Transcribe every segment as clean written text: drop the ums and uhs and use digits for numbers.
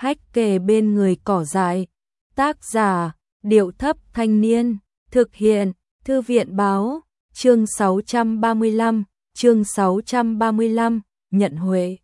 hách kề bên người cỏ dại. Tác giả, Điệu Thấp Thanh Niên, thực hiện, Thư viện Báo, chương 635, nhận huệ.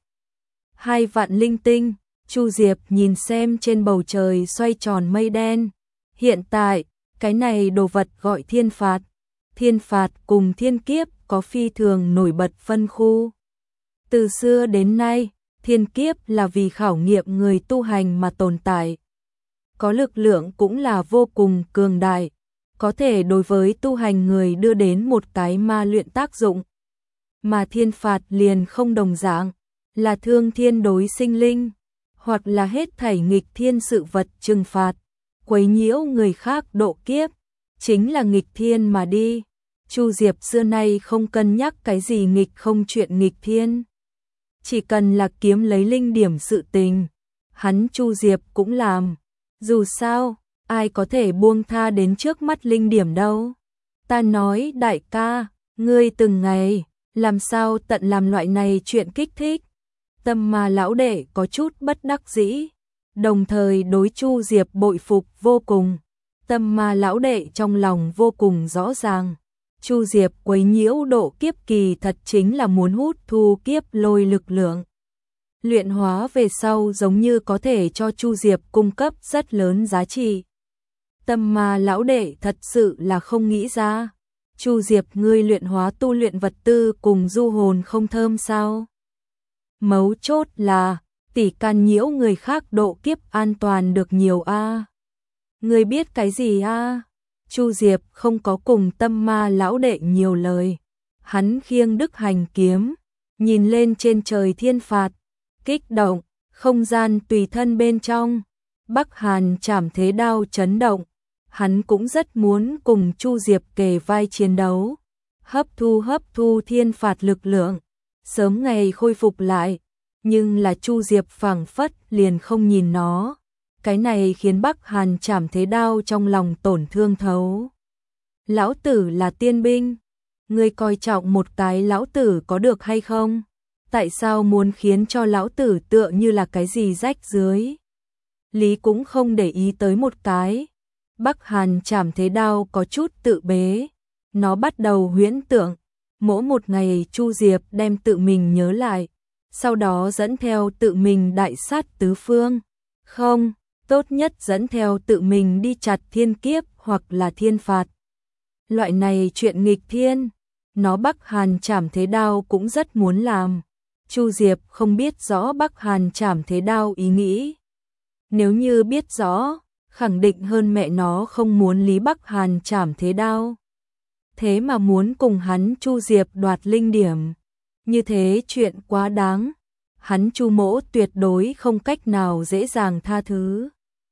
2 vạn linh tinh, Chu Diệp nhìn xem trên bầu trời xoay tròn mây đen. Hiện tại, cái này đồ vật gọi thiên phạt. Thiên phạt cùng thiên kiếp có phi thường nổi bật phân khu. Từ xưa đến nay, thiên kiếp là vì khảo nghiệm người tu hành mà tồn tại. Có lực lượng cũng là vô cùng cường đại, có thể đối với tu hành người đưa đến một cái ma luyện tác dụng. Mà thiên phạt liền không đồng dạng, là thương thiên đối sinh linh, hoặc là hết thảy nghịch thiên sự vật trừng phạt, quấy nhiễu người khác độ kiếp, chính là nghịch thiên mà đi. Chu Diệp xưa nay không cân nhắc cái gì nghịch không chuyện nghịch thiên. Chỉ cần là kiếm lấy linh điểm sự tình, hắn Chu Diệp cũng làm. Dù sao, ai có thể buông tha đến trước mắt linh điểm đâu. Ta nói đại ca, ngươi từng ngày, làm sao tận làm loại này chuyện kích thích. Tâm Ma lão đệ có chút bất đắc dĩ, đồng thời đối Chu Diệp bội phục vô cùng. Tâm Ma lão đệ trong lòng vô cùng rõ ràng. Chu Diệp quấy nhiễu độ kiếp kỳ thật chính là muốn hút thu kiếp lôi lực lượng. Luyện hóa về sau giống như có thể cho Chu Diệp cung cấp rất lớn giá trị. Tâm Ma lão đệ thật sự là không nghĩ ra. Chu Diệp ngươi luyện hóa tu luyện vật tư cùng du hồn không thơm sao? Mấu chốt là tỷ can nhiễu người khác độ kiếp an toàn được nhiều a. Ngươi biết cái gì a? Chu Diệp không có cùng Tâm Ma lão đệ nhiều lời. Hắn khiêng Đức Hành kiếm, nhìn lên trên trời thiên phạt, kích động, không gian tùy thân bên trong. Bắc Hàn Trảm Thế Đao chấn động, hắn cũng rất muốn cùng Chu Diệp kề vai chiến đấu, hấp thu thiên phạt lực lượng, sớm ngày khôi phục lại, nhưng là Chu Diệp phảng phất liền không nhìn nó. Cái này khiến Bắc Hàn Trảm Thế Đao trong lòng tổn thương thấu. Lão tử là tiên binh, ngươi coi trọng một cái lão tử có được hay không? Tại sao muốn khiến cho lão tử tựa như là cái gì rách dưới? Lý cũng không để ý tới một cái. Bắc Hàn Trảm Thế Đao có chút tự bế, nó bắt đầu huyễn tưởng, mỗi một ngày Chu Diệp đem tự mình nhớ lại, sau đó dẫn theo tự mình đại sát tứ phương. Không, tốt nhất dẫn theo tự mình đi chặt thiên kiếp hoặc là thiên phạt. Loại này chuyện nghịch thiên, nó Bắc Hàn Trảm Thế Đao cũng rất muốn làm. Chu Diệp không biết rõ Bắc Hàn Trảm Thế Đao ý nghĩ. Nếu như biết rõ, khẳng định hơn mẹ nó không muốn Lý Bắc Hàn Trảm Thế Đao. Thế mà muốn cùng hắn Chu Diệp đoạt linh điểm. Như thế chuyện quá đáng. Hắn Chu mỗ tuyệt đối không cách nào dễ dàng tha thứ.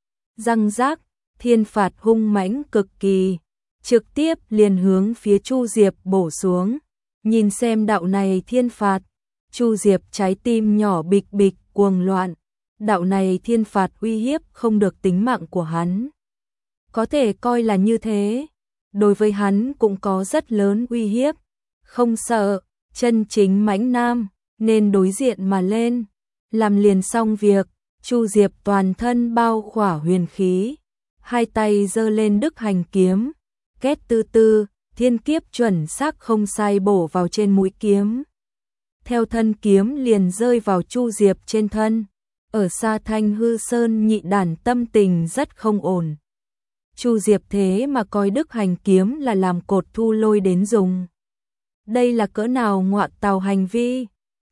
Răng rác, thiên phạt hung mãnh cực kỳ, trực tiếp liền hướng phía Chu Diệp bổ xuống. Nhìn xem đạo này thiên phạt, Chu Diệp trái tim nhỏ bịch bịch cuồng loạn. Đạo này thiên phạt uy hiếp không được tính mạng của hắn. Có thể coi là như thế, đối với hắn cũng có rất lớn uy hiếp. Không sợ, chân chính mãnh nam, nên đối diện mà lên. Làm liền xong việc, Chu Diệp toàn thân bao khỏa huyền khí, hai tay giơ lên Đức Hành kiếm, két tư tư, thiên kiếp chuẩn xác không sai bổ vào trên mũi kiếm. Theo thân kiếm liền rơi vào Chu Diệp trên thân. Ở xa Thanh Hư Sơn nhị đàn tâm tình rất không ổn. Chu Diệp thế mà coi Đức Hành kiếm là làm cột thu lôi đến dùng. Đây là cỡ nào ngọa tào hành vi?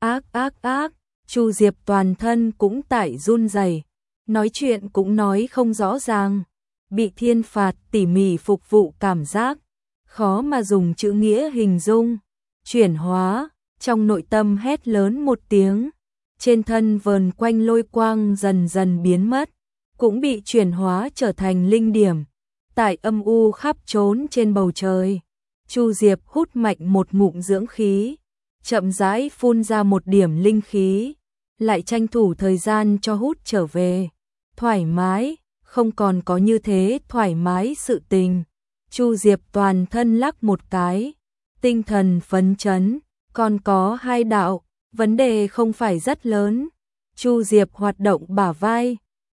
Ác. Chu Diệp toàn thân cũng tại run rẩy, nói chuyện cũng nói không rõ ràng, bị thiên phạt tỉ mỉ phục vụ cảm giác, khó mà dùng chữ nghĩa hình dung. Chuyển hóa, trong nội tâm hét lớn một tiếng, trên thân vờn quanh lôi quang dần dần biến mất, cũng bị chuyển hóa trở thành linh điểm. Tại âm u khắp trốn trên bầu trời, Chu Diệp hút mạnh một ngụm dưỡng khí, chậm rãi phun ra một điểm linh khí, lại tranh thủ thời gian cho hút trở về. Thoải mái, không còn có như thế thoải mái sự tình. Chu Diệp toàn thân lắc một cái, tinh thần phấn chấn, còn có 2 đạo, vấn đề không phải rất lớn. Chu Diệp hoạt động bả vai,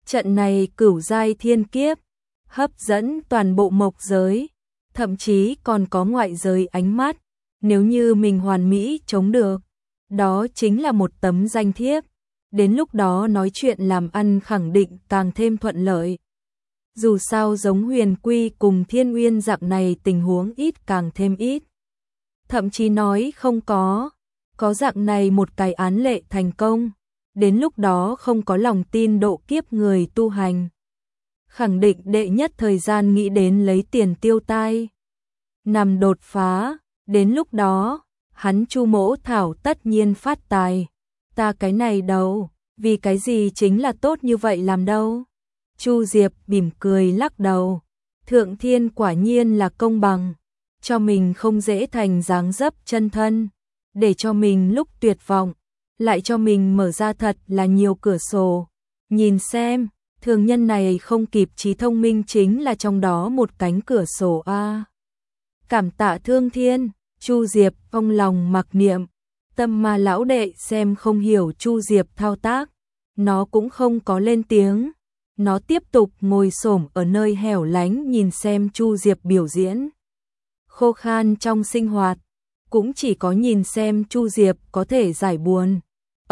Trận này cửu giai thiên kiếp, hấp dẫn toàn bộ mộc giới, thậm chí còn có ngoại giới ánh mắt, nếu như mình hoàn mỹ chống được, đó chính là một tấm danh thiếp, đến lúc đó nói chuyện làm ăn khẳng định càng thêm thuận lợi. Dù sao giống Huyền Quy cùng Thiên Uyên dạng này tình huống ít càng thêm ít. Thậm chí nói không có dạng này một cái án lệ thành công, đến lúc đó không có lòng tin độ kiếp người tu hành. Khẳng định đệ nhất thời gian nghĩ đến lấy tiền tiêu tai. Nằm đột phá, đến lúc đó, hắn Chu Mỗ Thảo tất nhiên phát tài. Ta cái này đâu, vì cái gì chính là tốt như vậy làm đâu. Chu Diệp mỉm cười lắc đầu, Thượng Thiên quả nhiên là công bằng, cho mình không dễ thành dáng dấp chân thân, để cho mình lúc tuyệt vọng, lại cho mình mở ra thật là nhiều cửa sổ. Nhìn xem, thường nhân này không kịp trí thông minh chính là trong đó một cánh cửa sổ a. Cảm tạ Thương Thiên, Chu Diệp trong lòng mặc niệm, Tâm Ma lão đệ xem không hiểu Chu Diệp thao tác, nó cũng không có lên tiếng. Nó tiếp tục ngồi xổm ở nơi hẻo lánh nhìn xem Chu Diệp biểu diễn. Khô khan trong sinh hoạt, cũng chỉ có nhìn xem Chu Diệp có thể giải buồn.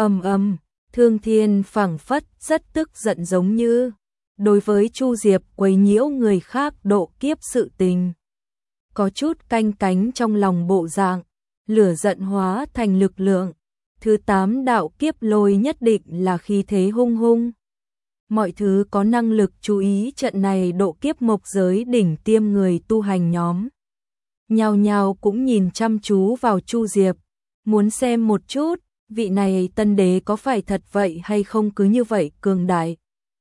Thương Thiên phảng phất rất tức giận giống như đối với Chu Diệp quấy nhiễu người khác độ kiếp sự tình. Có chút canh cánh trong lòng bộ dạng, lửa giận hóa thành lực lượng. Thứ 8 đạo kiếp lôi nhất định là khí thế hung hung. Mọi thứ có năng lực chú ý trận này độ kiếp mộc giới đỉnh tiêm người tu hành nhóm. Nhao nhao cũng nhìn chăm chú vào Chu Diệp, muốn xem một chút, vị này tân đế có phải thật vậy hay không cứ như vậy cường đại.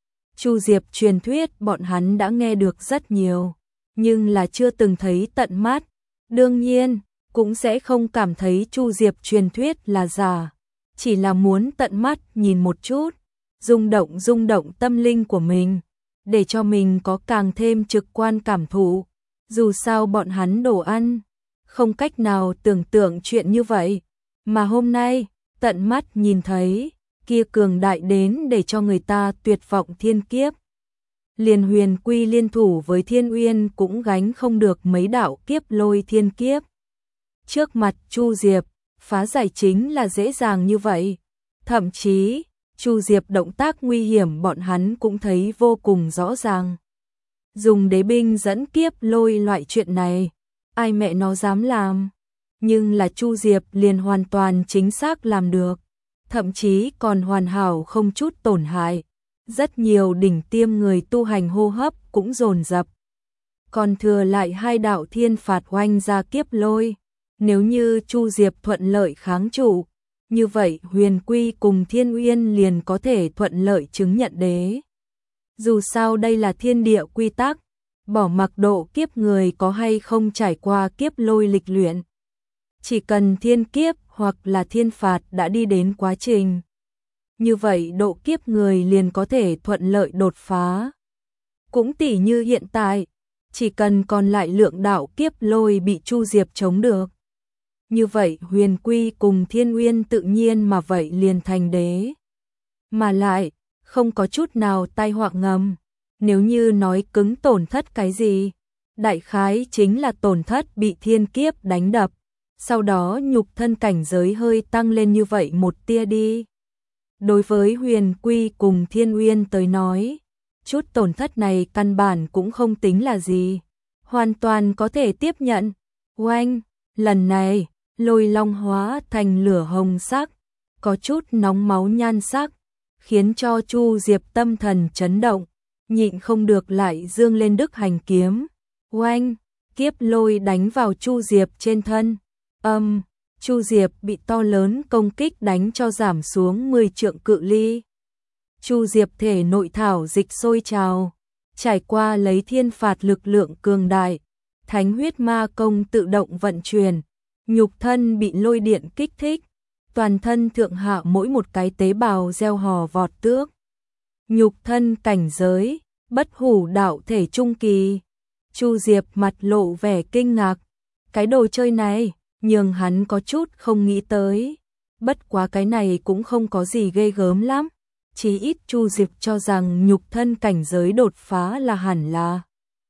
Chu Diệp truyền thuyết bọn hắn đã nghe được rất nhiều, nhưng là chưa từng thấy tận mắt. Đương nhiên, cũng sẽ không cảm thấy Chu Diệp truyền thuyết là giả, chỉ là muốn tận mắt nhìn một chút. Rung động tâm linh của mình, để cho mình có càng thêm trực quan cảm thụ. Dù sao bọn hắn đồ ăn, không cách nào tưởng tượng chuyện như vậy, mà hôm nay, tận mắt nhìn thấy, kia cường đại đến để cho người ta tuyệt vọng thiên kiếp. Liền Huyền Quy liên thủ với Thiên Uyên cũng gánh không được mấy đạo kiếp lôi thiên kiếp. Trước mặt Chu Diệp, phá giải chính là dễ dàng như vậy, thậm chí Chu Diệp động tác nguy hiểm bọn hắn cũng thấy vô cùng rõ ràng. Dùng đế binh dẫn kiếp lôi loại chuyện này, ai mẹ nó dám làm. Nhưng là Chu Diệp liền hoàn toàn chính xác làm được, thậm chí còn hoàn hảo không chút tổn hại. Rất nhiều đỉnh tiêm người tu hành hô hấp cũng dồn dập. Còn thừa lại 2 đạo thiên phạt oanh ra kiếp lôi. Nếu như Chu Diệp thuận lợi kháng trụ, như vậy Huyền Quy cùng Thiên Uyên liền có thể thuận lợi chứng nhận đế. Dù sao đây là thiên địa quy tắc, bỏ mặc độ kiếp người có hay không trải qua kiếp lôi lịch luyện. Chỉ cần thiên kiếp hoặc là thiên phạt đã đi đến quá trình, như vậy độ kiếp người liền có thể thuận lợi đột phá. Cũng tỉ như hiện tại, chỉ cần còn lại lượng đạo kiếp lôi bị Chu Diệp chống được. Như vậy Huyền Quy cùng Thiên Uyên tự nhiên mà vậy liền thành đế. Mà lại, không có chút nào tai họa ngầm. Nếu như nói cứng tổn thất cái gì, đại khái chính là tổn thất bị thiên kiếp đánh đập. Sau đó nhục thân cảnh giới hơi tăng lên như vậy một tia đi. Đối với Huyền Quy cùng Thiên Uyên tới nói, chút tổn thất này căn bản cũng không tính là gì. Hoàn toàn có thể tiếp nhận. Oanh, lần này, lôi long hóa thành lửa hồng sắc, có chút nóng máu nhan sắc, khiến cho Chu Diệp tâm thần chấn động, nhịn không được lại dương lên Đức Hành kiếm. Oanh, kiếp lôi đánh vào Chu Diệp trên thân. Chu Diệp bị to lớn công kích đánh cho giảm xuống 10 trượng cự ly. Chu Diệp thể nội thảo dịch sôi trào, trải qua lấy thiên phạt lực lượng cường đại, thánh huyết ma công tự động vận chuyển, nhục thân bị lôi điện kích thích, toàn thân thượng hạ mỗi một cái tế bào gieo hò vọt tước. Nhục thân cảnh giới, bất hủ đạo thể trung kỳ. Chu Diệp mặt lộ vẻ kinh ngạc, cái đồ chơi này nhường hắn có chút không nghĩ tới. Bất quá cái này cũng không có gì ghê gớm lắm, chí ít Chu Diệp cho rằng nhục thân cảnh giới đột phá là hẳn là.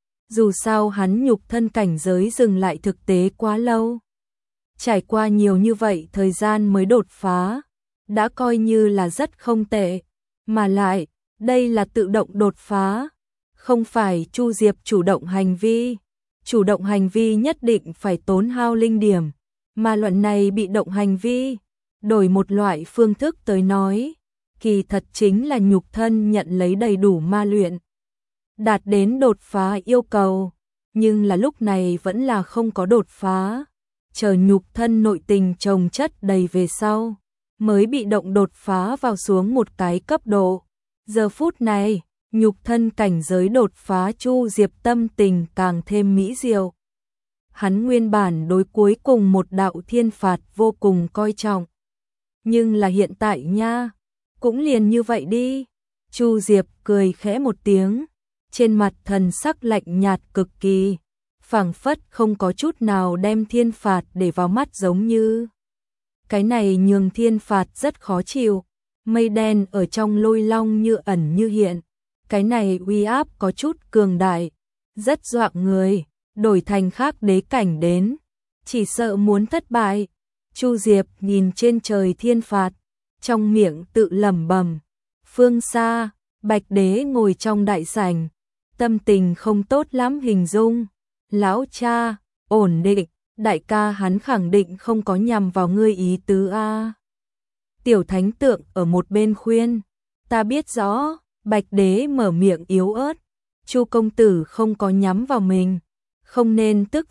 Dù sao hắn nhục thân cảnh giới dừng lại thực tế quá lâu. Trải qua nhiều như vậy thời gian mới đột phá, đã coi như là rất không tệ. Mà lại, đây là tự động đột phá, không phải Chu Diệp chủ động hành vi. Chủ động hành vi nhất định phải tốn hao linh điểm, mà luận này bị động hành vi. Đổi một loại phương thức tới nói, kỳ thật chính là nhục thân nhận lấy đầy đủ ma luyện, đạt đến đột phá yêu cầu, nhưng là lúc này vẫn là không có đột phá, chờ nhục thân nội tình chồng chất đầy về sau, mới bị động đột phá vào xuống một cái cấp độ. Giờ phút này, nhục thân cảnh giới đột phá, Chu Diệp tâm tình càng thêm mỹ diệu. Hắn nguyên bản đối cuối cùng một đạo thiên phạt vô cùng coi trọng. Nhưng là hiện tại nha, cũng liền như vậy đi. Chu Diệp cười khẽ một tiếng, trên mặt thần sắc lạnh nhạt cực kỳ, phảng phất không có chút nào đem thiên phạt để vào mắt giống như. Cái này nhường thiên phạt rất khó chịu, mây đen ở trong lôi long như ẩn như hiện. Cái này uy áp có chút cường đại, rất dọa người, đổi thành khác đế cảnh đến, chỉ sợ muốn thất bại. Chu Diệp nhìn trên trời thiên phạt, trong miệng tự lẩm bẩm. Phương xa, Bạch Đế ngồi trong đại sảnh, tâm tình không tốt lắm hình dung. Lão cha, ổn định, đại ca hắn khẳng định không có nhằm vào ngươi ý tứ a. Tiểu Thánh Tượng ở một bên khuyên, ta biết rõ. Bạch Đế mở miệng yếu ớt, Chu công tử không có nhắm vào mình, không nên tức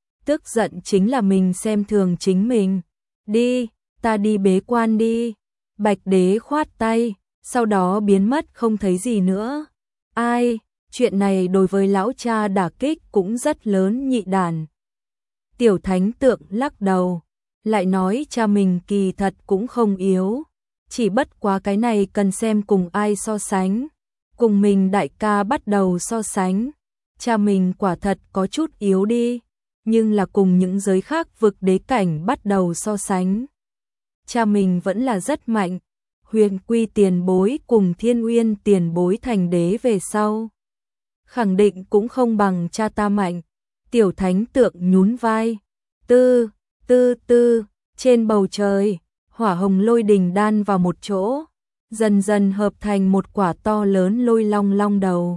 giận chính là mình xem thường chính mình. Đi, ta đi bế quan đi. Bạch Đế khoát tay, sau đó biến mất không thấy gì nữa. Ai, chuyện này đối với lão cha đả kích cũng rất lớn nhị đàn. Tiểu Thánh Tượng lắc đầu, lại nói cha mình kỳ thật cũng không yếu. Chỉ bất quá cái này cần xem cùng ai so sánh. Cùng mình đại ca bắt đầu so sánh. Cha mình quả thật có chút yếu đi, nhưng là cùng những giới khác vực đế cảnh bắt đầu so sánh. Cha mình vẫn là rất mạnh. Huyền Quy tiền bối cùng Thiên Uyên tiền bối thành đế về sau, khẳng định cũng không bằng cha ta mạnh. Tiểu Thánh Tượng nhún vai. Trên bầu trời, hỏa hồng lôi đình đan vào một chỗ, dần dần hợp thành một quả to lớn lôi long long đầu.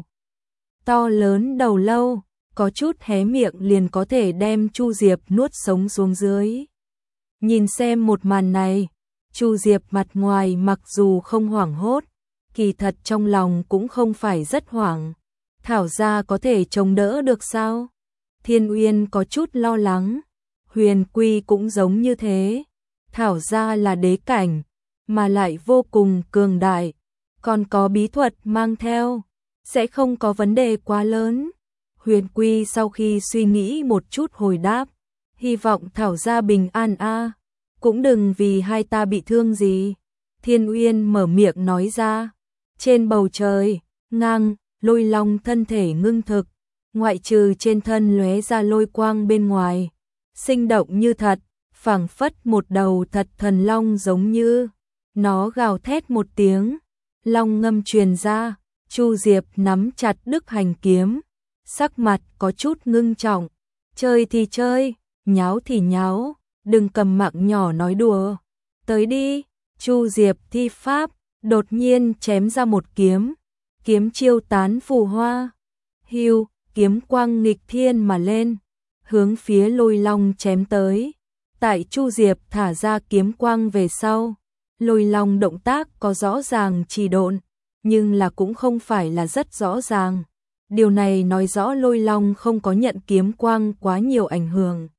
To lớn đầu lâu, có chút hé miệng liền có thể đem Chu Diệp nuốt sống xuống dưới. Nhìn xem một màn này, Chu Diệp mặt ngoài mặc dù không hoảng hốt, kỳ thật trong lòng cũng không phải rất hoảng. Thảo gia có thể chống đỡ được sao? Thiên Uyên có chút lo lắng, Huyền Quy cũng giống như thế. Thảo gia là đế cảnh, mà lại vô cùng cường đại, còn có bí thuật mang theo, sẽ không có vấn đề quá lớn. Huyền Quy sau khi suy nghĩ một chút hồi đáp, hy vọng Thảo gia bình an a, cũng đừng vì hai ta bị thương gì. Thiên Uyên mở miệng nói ra. Trên bầu trời, lôi long thân thể ngưng thực, ngoại trừ trên thân lóe ra lôi quang bên ngoài, sinh động như thật, phảng phất một đầu thật thần long giống như. Nó gào thét một tiếng, long ngâm truyền ra. Chu Diệp nắm chặt Đức Hành kiếm, sắc mặt có chút ngưng trọng. Chơi thì chơi, nháo thì nháo, đừng cầm mạng nhỏ nói đùa. Tới đi. Chu Diệp thi pháp, đột nhiên chém ra một kiếm, kiếm chiêu tán phù hoa. Hưu, kiếm quang nghịch thiên mà lên, hướng phía lôi long chém tới. Tại Chu Diệp thả ra kiếm quang về sau, lôi long động tác có rõ ràng trì độn, nhưng là cũng không phải là rất rõ ràng. Điều này nói rõ lôi long không có nhận kiếm quang quá nhiều ảnh hưởng.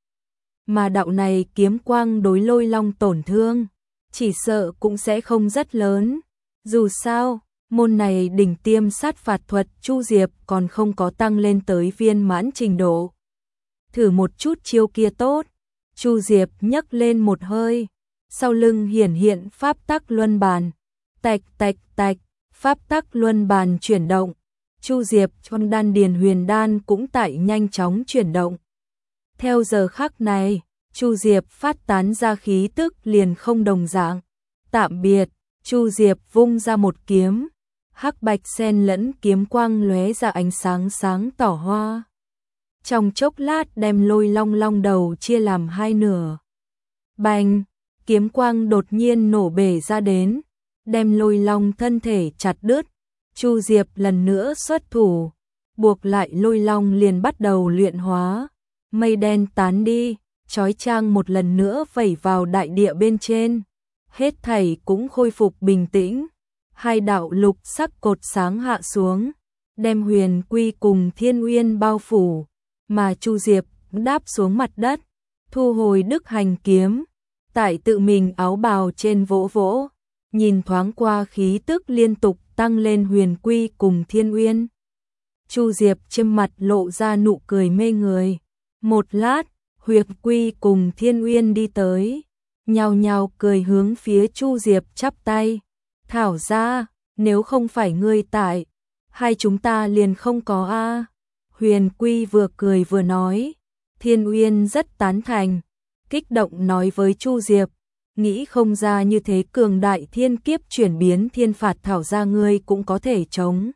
Mà đạo này kiếm quang đối lôi long tổn thương, chỉ sợ cũng sẽ không rất lớn. Dù sao, môn này đỉnh tiêm sát phạt thuật Chu Diệp còn không có tăng lên tới viên mãn trình độ. Thử một chút chiêu kia tốt. Chu Diệp nhấc lên một hơi, sau lưng hiển hiện pháp tắc luân bàn. Tạch tạch tạch, pháp tắc luân bàn chuyển động. Chu Diệp trong đan điền huyền đan cũng tại nhanh chóng chuyển động. Theo giờ khắc này, Chu Diệp phát tán ra khí tức liền không đồng dạng. Tạm biệt, Chu Diệp vung ra một kiếm, hắc bạch xen lẫn kiếm quang lóe ra ánh sáng sáng tỏ hoa. Trong chốc lát đem Lôi Long long đầu chia làm hai nửa. Bành, kiếm quang đột nhiên nổ bể ra đến, đem Lôi Long thân thể chặt đứt. Chu Diệp lần nữa xuất thủ, buộc lại Lôi Long liền bắt đầu luyện hóa. Mây đen tán đi, chói chang một lần nữa vẩy vào đại địa bên trên. Hết thảy cũng khôi phục bình tĩnh. Hai đạo lục sắc cột sáng hạ xuống, đem Huyền Quy cùng Thiên Uyên bao phủ, mà Chu Diệp đáp xuống mặt đất, thu hồi Đức Hành kiếm, tại tự mình áo bào trên vỗ vỗ, nhìn thoáng qua khí tức liên tục tăng lên Huyền Quy cùng Thiên Uyên. Chu Diệp trên mặt lộ ra nụ cười mê người. Một lát, Huyền Quy cùng Thiên Uyên đi tới, nhao nhao cười hướng phía Chu Diệp chắp tay. Thảo ra, nếu không phải ngươi tại, hai chúng ta liền không có a. Huyền Quy vừa cười vừa nói. Thiên Uyên rất tán thành, kích động nói với Chu Diệp, nghĩ không ra như thế cường đại thiên kiếp chuyển biến thiên phạt Thảo ra ngươi cũng có thể chống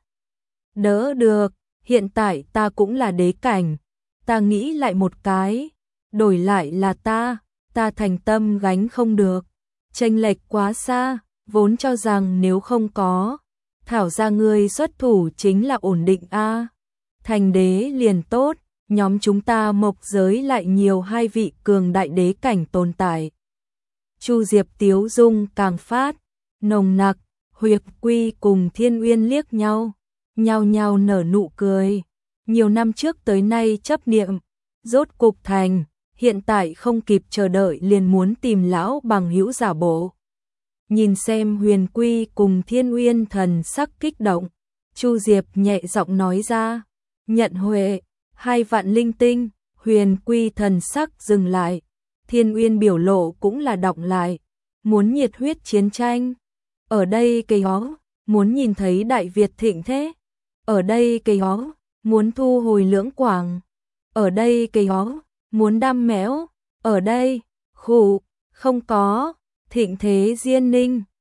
đỡ được. Hiện tại ta cũng là đế cảnh, ta nghĩ lại một cái, đổi lại là ta thành tâm gánh không được, chênh lệch quá xa, vốn cho rằng nếu không có Thảo ra ngươi xuất thủ chính là ổn định a. Thành đế liền tốt, nhóm chúng ta mộc giới lại nhiều hai vị cường đại đế cảnh tồn tại. Chu Diệp tiếu dung càng phát nồng nặc. Huyền Quy cùng Thiên Uyên liếc nhau, nhao nhao nở nụ cười. Nhiều năm trước tới nay chấp niệm rốt cục thành, hiện tại không kịp chờ đợi liền muốn tìm lão bằng hữu giả bộ. Nhìn xem Huyền Quy cùng Thiên Uyên thần sắc kích động, Chu Diệp nhẹ giọng nói ra, nhận huệ, 2 vạn linh tinh. Huyền Quy thần sắc dừng lại, Thiên Uyên biểu lộ cũng là đọng lại, muốn nhiệt huyết chiến tranh. Ở đây cây ó, muốn nhìn thấy Đại Việt thịnh thế. Ở đây cây ó, muốn thu hồi Lưỡng Quảng. Ở đây cây ó, muốn đam mẽo. Ở đây, khụ, không có, thịnh thế Diên Ninh.